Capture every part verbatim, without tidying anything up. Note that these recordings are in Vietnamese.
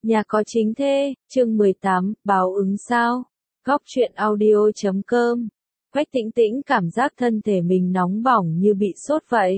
Nhà có chính thê, chương mười tám, báo ứng sao? Góc truyện audio chấm com. Quách Tĩnh Tĩnh cảm giác thân thể mình nóng bỏng như bị sốt vậy.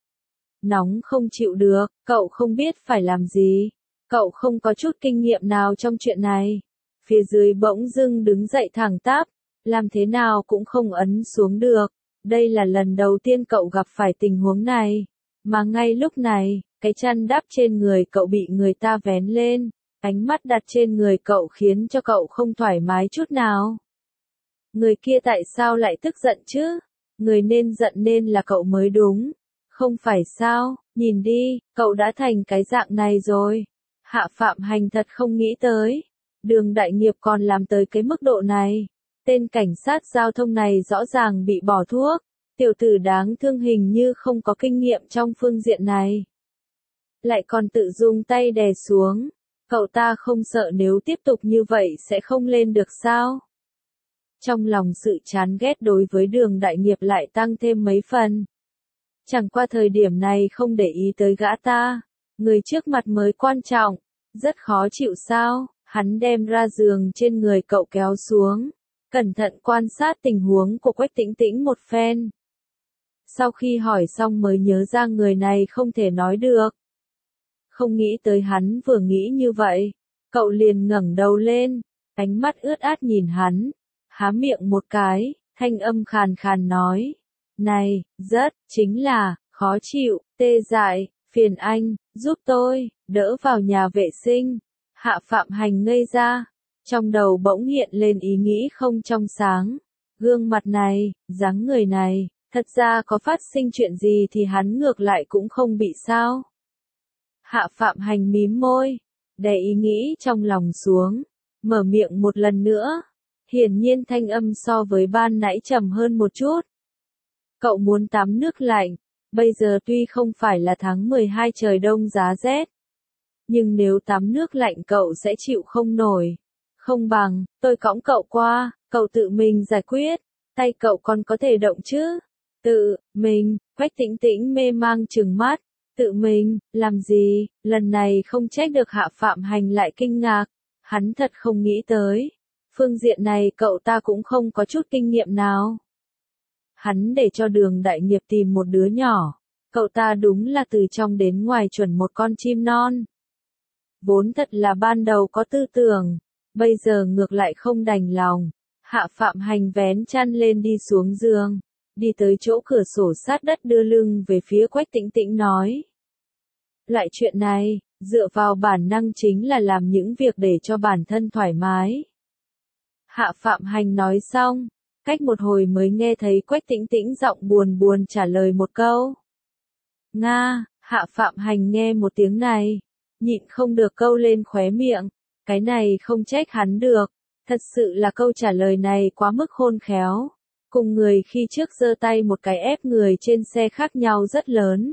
Nóng không chịu được, cậu không biết phải làm gì. Cậu không có chút kinh nghiệm nào trong chuyện này. Phía dưới bỗng dưng đứng dậy thẳng tắp, làm thế nào cũng không ấn xuống được. Đây là lần đầu tiên cậu gặp phải tình huống này. Mà ngay lúc này, cái chăn đắp trên người cậu bị người ta vén lên. Ánh mắt đặt trên người cậu khiến cho cậu không thoải mái chút nào. Người kia tại sao lại tức giận chứ? Người nên giận nên là cậu mới đúng. Không phải sao, nhìn đi, cậu đã thành cái dạng này rồi. Hạ Phạm Hành thật không nghĩ tới. Đường đại nghiệp còn làm tới cái mức độ này. Tên cảnh sát giao thông này rõ ràng bị bỏ thuốc. Tiểu tử đáng thương hình như không có kinh nghiệm trong phương diện này. Lại còn tự dùng tay đè xuống. Cậu ta không sợ nếu tiếp tục như vậy sẽ không lên được sao? Trong lòng sự chán ghét đối với đường đại nghiệp lại tăng thêm mấy phần. Chẳng qua thời điểm này không để ý tới gã ta. Người trước mặt mới quan trọng. Rất khó chịu sao? Hắn đem ra giường trên người cậu kéo xuống. Cẩn thận quan sát tình huống của Quách Tĩnh Tĩnh một phen. Sau khi hỏi xong mới nhớ ra người này không thể nói được. Không nghĩ tới hắn vừa nghĩ như vậy. Cậu liền ngẩng đầu lên. Ánh mắt ướt át nhìn hắn. Há miệng một cái. Thanh âm khàn khàn nói. Này, rất, chính là, khó chịu, tê dại, phiền anh, giúp tôi, đỡ vào nhà vệ sinh. Hạ Phạm Hành ngây ra. Trong đầu bỗng hiện lên ý nghĩ không trong sáng. Gương mặt này, dáng người này, thật ra có phát sinh chuyện gì thì hắn ngược lại cũng không bị sao. Hạ Phạm Hành mím môi, đè ý nghĩ trong lòng xuống, mở miệng một lần nữa. Hiển nhiên thanh âm so với ban nãy trầm hơn một chút. Cậu muốn tắm nước lạnh, bây giờ tuy không phải là tháng mười hai trời đông giá rét. Nhưng nếu tắm nước lạnh cậu sẽ chịu không nổi. Không bằng, tôi cõng cậu qua, cậu tự mình giải quyết, tay cậu còn có thể động chứ. Tự, mình, Quách Tĩnh Tĩnh mê mang trừng mắt. Tự mình, làm gì, lần này không trách được Hạ Phạm Hành lại kinh ngạc. Hắn thật không nghĩ tới. Phương diện này cậu ta cũng không có chút kinh nghiệm nào. Hắn để cho đường đại nghiệp tìm một đứa nhỏ. Cậu ta đúng là từ trong đến ngoài chuẩn một con chim non. Vốn thật là ban đầu có tư tưởng. Bây giờ ngược lại không đành lòng. Hạ Phạm Hành vén chăn lên đi xuống giường. Đi tới chỗ cửa sổ sát đất đưa lưng về phía Quách Tĩnh Tĩnh nói. Loại chuyện này, dựa vào bản năng chính là làm những việc để cho bản thân thoải mái. Hạ Phạm Hành nói xong, cách một hồi mới nghe thấy Quách Tĩnh Tĩnh giọng buồn buồn trả lời một câu. Nga, Hạ Phạm Hành nghe một tiếng này, nhịn không được câu lên khóe miệng, cái này không trách hắn được, thật sự là câu trả lời này quá mức khôn khéo. Cùng người khi trước giơ tay một cái ép người trên xe khác nhau rất lớn.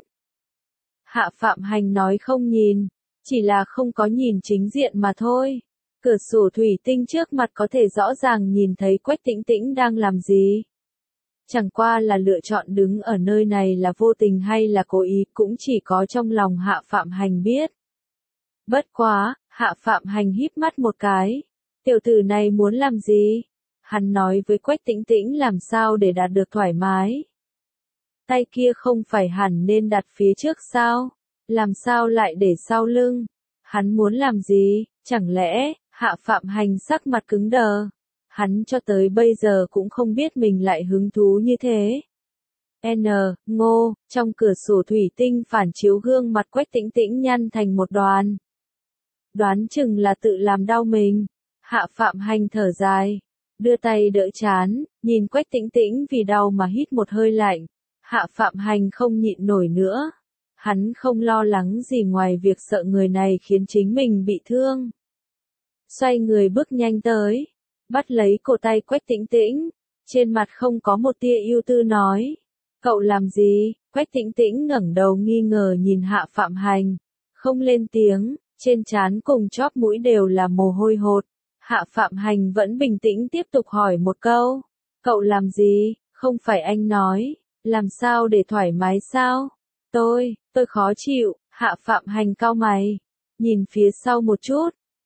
Hạ Phạm Hành nói không nhìn, chỉ là không có nhìn chính diện mà thôi. Cửa sổ thủy tinh trước mặt có thể rõ ràng nhìn thấy Quách Tĩnh Tĩnh đang làm gì. Chẳng qua là lựa chọn đứng ở nơi này là vô tình hay là cố ý cũng chỉ có trong lòng Hạ Phạm Hành biết. Bất quá, Hạ Phạm Hành híp mắt một cái. Tiểu tử này muốn làm gì? Hắn nói với Quách Tĩnh Tĩnh làm sao để đạt được thoải mái. Tay kia không phải hẳn nên đặt phía trước sao? Làm sao lại để sau lưng? Hắn muốn làm gì? Chẳng lẽ, Hạ Phạm Hành sắc mặt cứng đờ. Hắn cho tới bây giờ cũng không biết mình lại hứng thú như thế. N, ngô, trong cửa sổ thủy tinh phản chiếu gương mặt Quách Tĩnh Tĩnh nhăn thành một đoàn. Đoán chừng là tự làm đau mình. Hạ Phạm Hành thở dài. Đưa tay đỡ chán, nhìn Quách Tĩnh Tĩnh vì đau mà hít một hơi lạnh. Hạ Phạm Hành không nhịn nổi nữa. Hắn không lo lắng gì ngoài việc sợ người này khiến chính mình bị thương. Xoay người bước nhanh tới, bắt lấy cổ tay Quách Tĩnh Tĩnh, trên mặt không có một tia ưu tư nói. Cậu làm gì? Quách Tĩnh Tĩnh ngẩng đầu nghi ngờ nhìn Hạ Phạm Hành, không lên tiếng, trên trán cùng chóp mũi đều là mồ hôi hột. Hạ Phạm Hành vẫn bình tĩnh tiếp tục hỏi một câu. Cậu làm gì? Không phải anh nói, làm sao để thoải mái sao? Tôi, tôi khó chịu. Hạ Phạm Hành cau mày, nhìn phía sau một chút.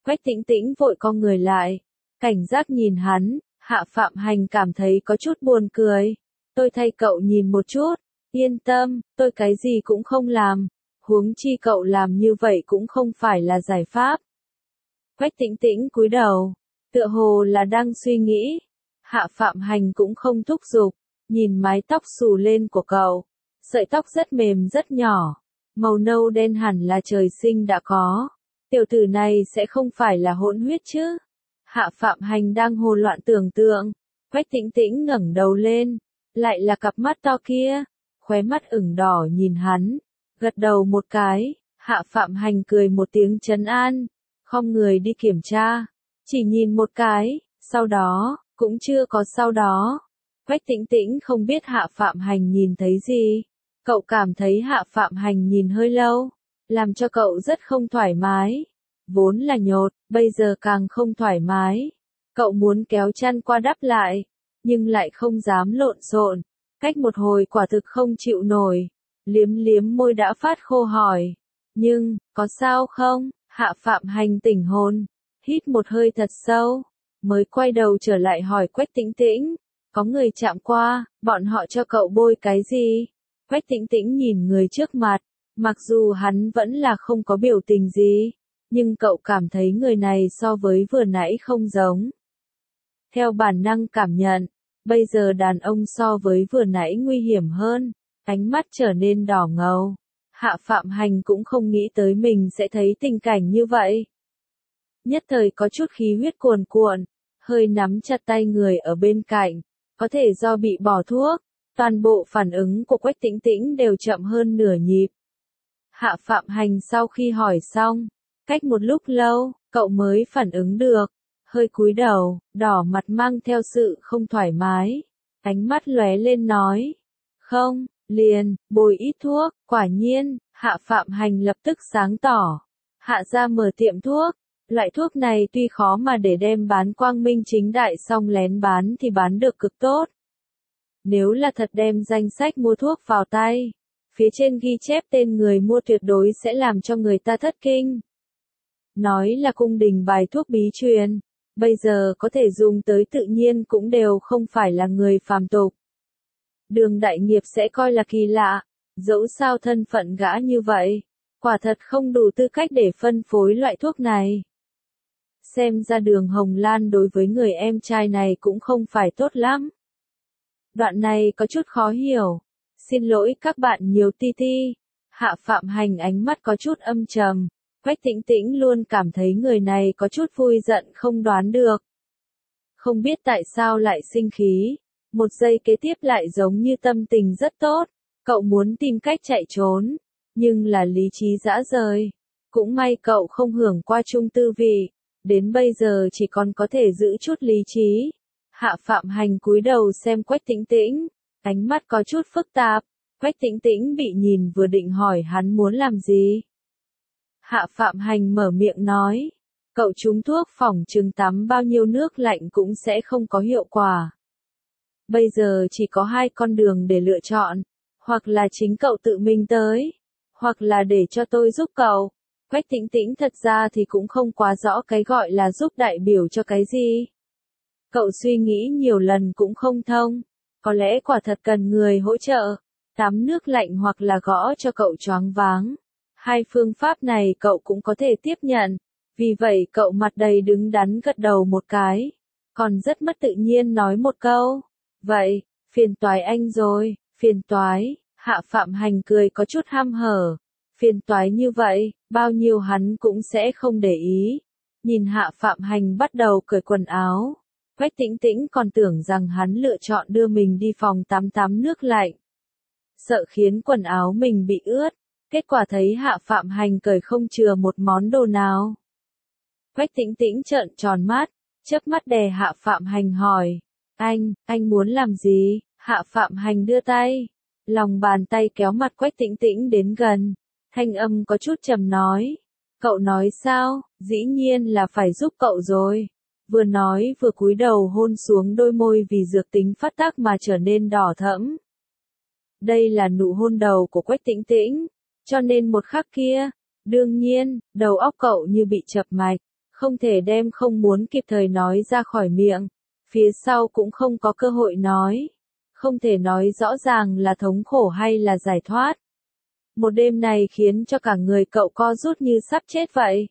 Quách Tĩnh Tĩnh vội co người lại, cảnh giác nhìn hắn, Hạ Phạm Hành cảm thấy có chút buồn cười. Tôi thay cậu nhìn một chút, yên tâm, tôi cái gì cũng không làm, huống chi cậu làm như vậy cũng không phải là giải pháp. Quách Tĩnh Tĩnh cúi đầu, tựa hồ là đang suy nghĩ. Hạ Phạm Hành cũng không thúc giục, nhìn mái tóc xù lên của cậu, sợi tóc rất mềm rất nhỏ, màu nâu đen hẳn là trời sinh đã có. Tiểu tử này sẽ không phải là hỗn huyết chứ? Hạ Phạm Hành đang hồ loạn tưởng tượng, Quách Tĩnh Tĩnh ngẩng đầu lên, lại là cặp mắt to kia, khóe mắt ửng đỏ nhìn hắn, gật đầu một cái. Hạ Phạm Hành cười một tiếng trấn an, khom người đi kiểm tra, chỉ nhìn một cái, sau đó, cũng chưa có sau đó. Quách Tĩnh Tĩnh không biết Hạ Phạm Hành nhìn thấy gì, cậu cảm thấy Hạ Phạm Hành nhìn hơi lâu, làm cho cậu rất không thoải mái. Vốn là nhột, bây giờ càng không thoải mái. Cậu muốn kéo chăn qua đắp lại, nhưng lại không dám lộn xộn. Cách một hồi quả thực không chịu nổi, liếm liếm môi đã phát khô hỏi. Nhưng, có sao không? Hạ Phạm Hành tỉnh hồn, hít một hơi thật sâu, mới quay đầu trở lại hỏi Quách Tĩnh Tĩnh. Có người chạm qua, bọn họ cho cậu bôi cái gì? Quách Tĩnh Tĩnh nhìn người trước mặt, mặc dù hắn vẫn là không có biểu tình gì, nhưng cậu cảm thấy người này so với vừa nãy không giống. Theo bản năng cảm nhận, bây giờ đàn ông so với vừa nãy nguy hiểm hơn, ánh mắt trở nên đỏ ngầu. Hạ Phạm Hành cũng không nghĩ tới mình sẽ thấy tình cảnh như vậy. Nhất thời có chút khí huyết cuồn cuộn, hơi nắm chặt tay người ở bên cạnh, có thể do bị bỏ thuốc, toàn bộ phản ứng của Quách Tĩnh Tĩnh đều chậm hơn nửa nhịp. Hạ Phạm Hành sau khi hỏi xong, cách một lúc lâu, cậu mới phản ứng được, hơi cúi đầu, đỏ mặt mang theo sự không thoải mái, ánh mắt lóe lên nói, không, liền, bồi ít thuốc. Quả nhiên, Hạ Phạm Hành lập tức sáng tỏ, Hạ ra mở tiệm thuốc, loại thuốc này tuy khó mà để đem bán quang minh chính đại song lén bán thì bán được cực tốt. Nếu là thật đem danh sách mua thuốc vào tay, phía trên ghi chép tên người mua tuyệt đối sẽ làm cho người ta thất kinh. Nói là cung đình bài thuốc bí truyền, bây giờ có thể dùng tới tự nhiên cũng đều không phải là người phàm tục. Đường đại nghiệp sẽ coi là kỳ lạ, dẫu sao thân phận gã như vậy, quả thật không đủ tư cách để phân phối loại thuốc này. Xem ra Đường Hồng Lan đối với người em trai này cũng không phải tốt lắm. Đoạn này có chút khó hiểu. Xin lỗi các bạn nhiều ti ti. Hạ Phạm Hành ánh mắt có chút âm trầm. Quách Tĩnh Tĩnh luôn cảm thấy người này có chút vui giận không đoán được. Không biết tại sao lại sinh khí. Một giây kế tiếp lại giống như tâm tình rất tốt. Cậu muốn tìm cách chạy trốn. Nhưng là lý trí dã rời. Cũng may cậu không hưởng qua chung tư vị. Đến bây giờ chỉ còn có thể giữ chút lý trí. Hạ Phạm Hành cúi đầu xem Quách Tĩnh Tĩnh, ánh mắt có chút phức tạp. Quách Tĩnh Tĩnh bị nhìn vừa định hỏi hắn muốn làm gì. Hạ Phạm Hành mở miệng nói, cậu trúng thuốc phỏng chừng tắm bao nhiêu nước lạnh cũng sẽ không có hiệu quả. Bây giờ chỉ có hai con đường để lựa chọn, hoặc là chính cậu tự mình tới, hoặc là để cho tôi giúp cậu. Quách Tĩnh Tĩnh thật ra thì cũng không quá rõ cái gọi là giúp đại biểu cho cái gì. Cậu suy nghĩ nhiều lần cũng không thông, có lẽ quả thật cần người hỗ trợ, tắm nước lạnh hoặc là gõ cho cậu choáng váng. Hai phương pháp này cậu cũng có thể tiếp nhận, vì vậy cậu mặt đầy đứng đắn gật đầu một cái, còn rất mất tự nhiên nói một câu, vậy, phiền toái anh rồi, phiền toái. Hạ Phạm Hành cười có chút ham hở, phiền toái như vậy, bao nhiêu hắn cũng sẽ không để ý. Nhìn Hạ Phạm Hành bắt đầu cởi quần áo, Quách Tĩnh Tĩnh còn tưởng rằng hắn lựa chọn đưa mình đi phòng tắm tắm nước lạnh. Sợ khiến quần áo mình bị ướt, kết quả thấy Hạ Phạm Hành cởi không chừa một món đồ nào. Quách Tĩnh Tĩnh trợn tròn mắt, chớp mắt đè Hạ Phạm Hành hỏi, anh, anh muốn làm gì? Hạ Phạm Hành đưa tay, lòng bàn tay kéo mặt Quách Tĩnh Tĩnh đến gần, thanh âm có chút trầm nói, cậu nói sao, dĩ nhiên là phải giúp cậu rồi. Vừa nói vừa cúi đầu hôn xuống đôi môi vì dược tính phát tác mà trở nên đỏ thẫm. Đây là nụ hôn đầu của Quách Tĩnh Tĩnh, cho nên một khắc kia, đương nhiên, đầu óc cậu như bị chập mạch, Không thể đem không muốn kịp thời nói ra khỏi miệng. Phía sau cũng không có cơ hội nói. Không thể nói rõ ràng là thống khổ hay là giải thoát. Một đêm này khiến cho cả người cậu co rút như sắp chết vậy.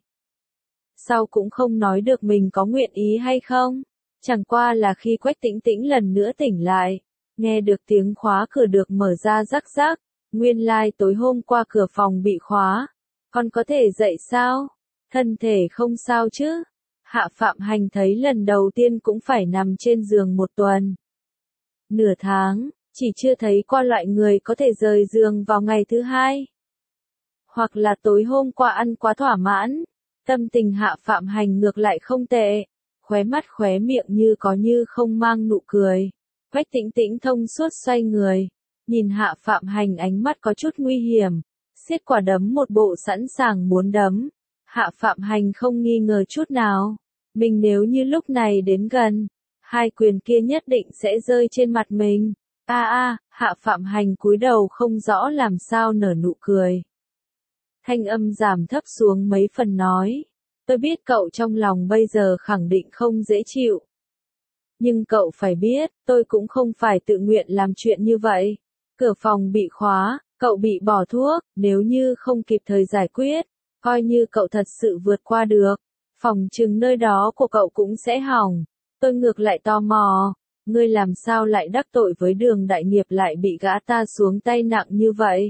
Sau cũng không nói được mình có nguyện ý hay không. Chẳng qua là khi Quách Tĩnh Tĩnh lần nữa tỉnh lại, nghe được tiếng khóa cửa được mở ra rắc rắc, nguyên lai tối hôm qua cửa phòng bị khóa. Con có thể dậy sao? Thân thể không sao chứ? Hạ Phạm Hành thấy lần đầu tiên cũng phải nằm trên giường một tuần. Nửa tháng, chỉ chưa thấy qua loại người có thể rời giường vào ngày thứ hai. Hoặc là tối hôm qua ăn quá thỏa mãn, tâm tình Hạ Phạm Hành ngược lại không tệ, khóe mắt khóe miệng như có như không mang nụ cười. Quách Tĩnh Tĩnh thông suốt xoay người, nhìn Hạ Phạm Hành ánh mắt có chút nguy hiểm, siết quả đấm một bộ sẵn sàng muốn đấm. Hạ Phạm Hành không nghi ngờ chút nào, mình nếu như lúc này đến gần, hai quyền kia nhất định sẽ rơi trên mặt mình. A a, Hạ Phạm Hành cúi đầu không rõ làm sao nở nụ cười. Thanh âm giảm thấp xuống mấy phần nói, tôi biết cậu trong lòng bây giờ khẳng định không dễ chịu. Nhưng cậu phải biết, tôi cũng không phải tự nguyện làm chuyện như vậy. Cửa phòng bị khóa, cậu bị bỏ thuốc, nếu như không kịp thời giải quyết, coi như cậu thật sự vượt qua được, phòng chừng nơi đó của cậu cũng sẽ hỏng. Tôi ngược lại tò mò, ngươi làm sao lại đắc tội với Đường đại nghiệp lại bị gã ta xuống tay nặng như vậy?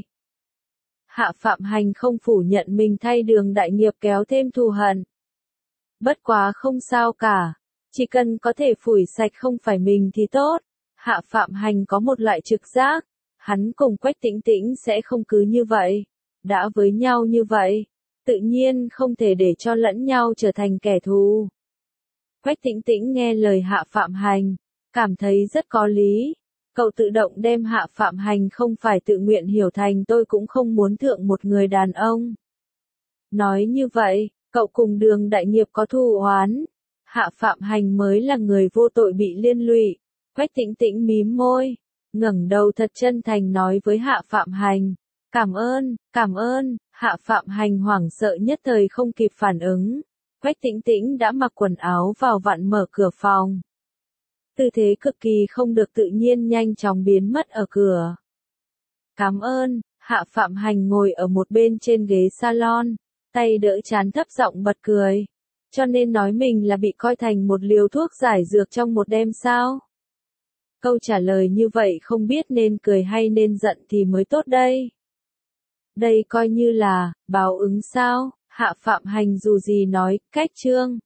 Hạ Phạm Hành không phủ nhận mình thay Đường đại nghiệp kéo thêm thù hận. Bất quá không sao cả, chỉ cần có thể phủi sạch không phải mình thì tốt. Hạ Phạm Hành có một loại trực giác, hắn cùng Quách Tĩnh Tĩnh sẽ không cứ như vậy. Đã với nhau như vậy, tự nhiên không thể để cho lẫn nhau trở thành kẻ thù. Quách Tĩnh Tĩnh nghe lời Hạ Phạm Hành, cảm thấy rất có lý. Cậu tự động đem Hạ Phạm Hành không phải tự nguyện hiểu thành tôi cũng không muốn thượng một người đàn ông. Nói như vậy, cậu cùng Đường đại nghiệp có thù oán. Hạ Phạm Hành mới là người vô tội bị liên lụy. Quách Tĩnh Tĩnh mím môi, ngẩng đầu thật chân thành nói với Hạ Phạm Hành. Cảm ơn, cảm ơn. Hạ Phạm Hành hoảng sợ nhất thời không kịp phản ứng. Quách Tĩnh Tĩnh đã mặc quần áo vào vặn mở cửa phòng. Tư thế cực kỳ không được tự nhiên nhanh chóng biến mất ở cửa. Cảm ơn. Hạ Phạm Hành ngồi ở một bên trên ghế salon, tay đỡ trán thấp giọng bật cười. Cho nên nói mình là bị coi thành một liều thuốc giải dược trong một đêm sao? Câu trả lời như vậy không biết nên cười hay nên giận thì mới tốt đây. Đây coi như là báo ứng sao? Hạ Phạm Hành dù gì nói, cách chương.